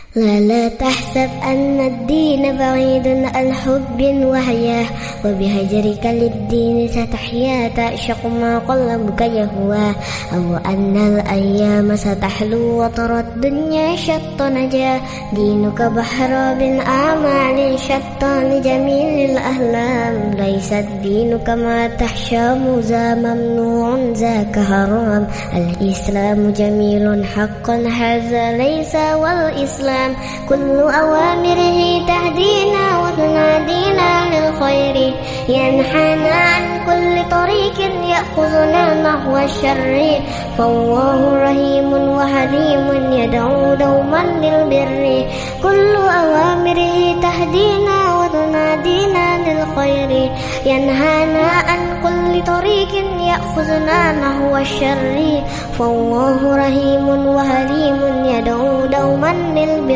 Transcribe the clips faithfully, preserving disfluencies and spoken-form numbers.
لا لا تحسب أن الدين بعيد عن حب وحياة، وبهجرك للدين ستحيا تعشق ما قلبك يهواه، أو أن الأيام ستحلو وترى الدنيا شط نجاه. دينك بحر بالأعمال شتى لجميل الأهلام، ليس الدين كما تحشام ذا ممنوع ذاك حرام. الإسلام جميل حقا هذا ليس والإسلام، كل أوامره تهدينا وتنادينا للخير، ينحانا عن كل طريق يأخذنا نحو الشر. فالله رحيم وحليم يدعو دوما للبر، كل أوامره تهدينا وتنادينا للخير، ينهانا عن كل طريق يأخذنا نحو الشر. فالله رحيم وحليم يدعو دوما للبر.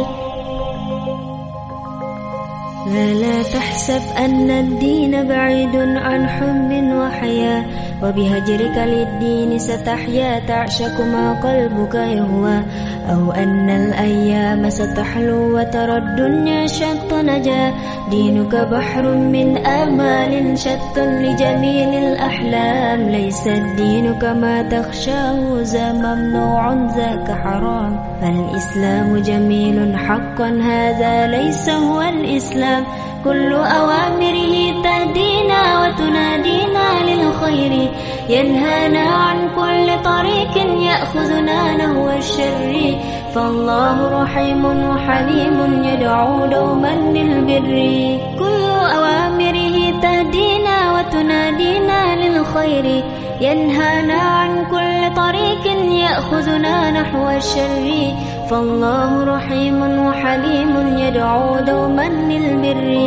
لا لا تحسب أن الدين بعيد عن حب وحياة، وبهجرك للدين ستحيا تعشق ما قلبك يهوى، أو أن الأيام ستحلو وترى الدنيا شط نجاه. دينك بحر من آمال شتى لجميل الأحلام، ليس الدين كما تخشاه ذا ممنوع ذاك حرام. فالإسلام جميل حقا هذا ليس هو الإسلام، كل أوامره تهدينا وتنادينا للخير، ينهانا عن كل طريق يأخذنا نحو الشر. فالله رحيم وحليم يدعو دوما للبر، كل أوامره تهدينا وتنادينا للخير، ينهانا عن كل طريق يأخذنا نحو الشر. فالله رحيم وحليم يدعو دوما للبر.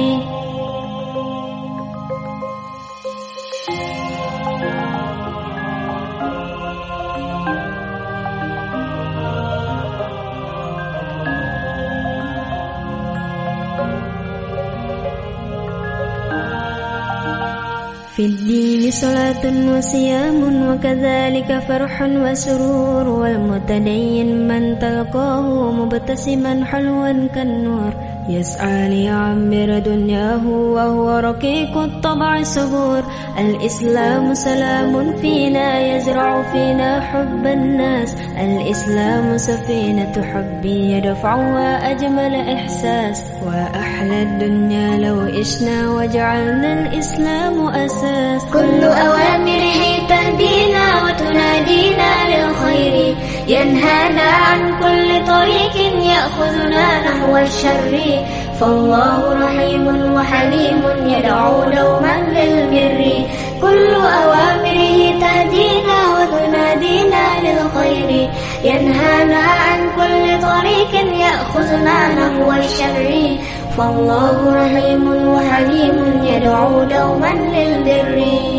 في الدين صلاة وصيام وكذلك فرح وسرور، والمتدين من تلقاه مبتسما حلوا كالنور، يسعى ليعمر دنياه وهو رقيق الطبع صبور. الإسلام سلام فينا يزرع فينا حب الناس، الإسلام سفينة حبي يدفعها أجمل إحساس، وأحلى الدنيا لو إشنا وجعلنا الإسلام أساس. كل أوامره تهدينا وتنادينا للخير، ينهانا عن كل طريق يأخذنا نحو الشر. فالله رحيم وحليم يدعو دوما للبر، كل أوامره تهدينا وتنادينا للخير، ينهانا عن كل طريق يأخذنا نحو الشر. فالله رحيم وحليم يدعو دوما للبر.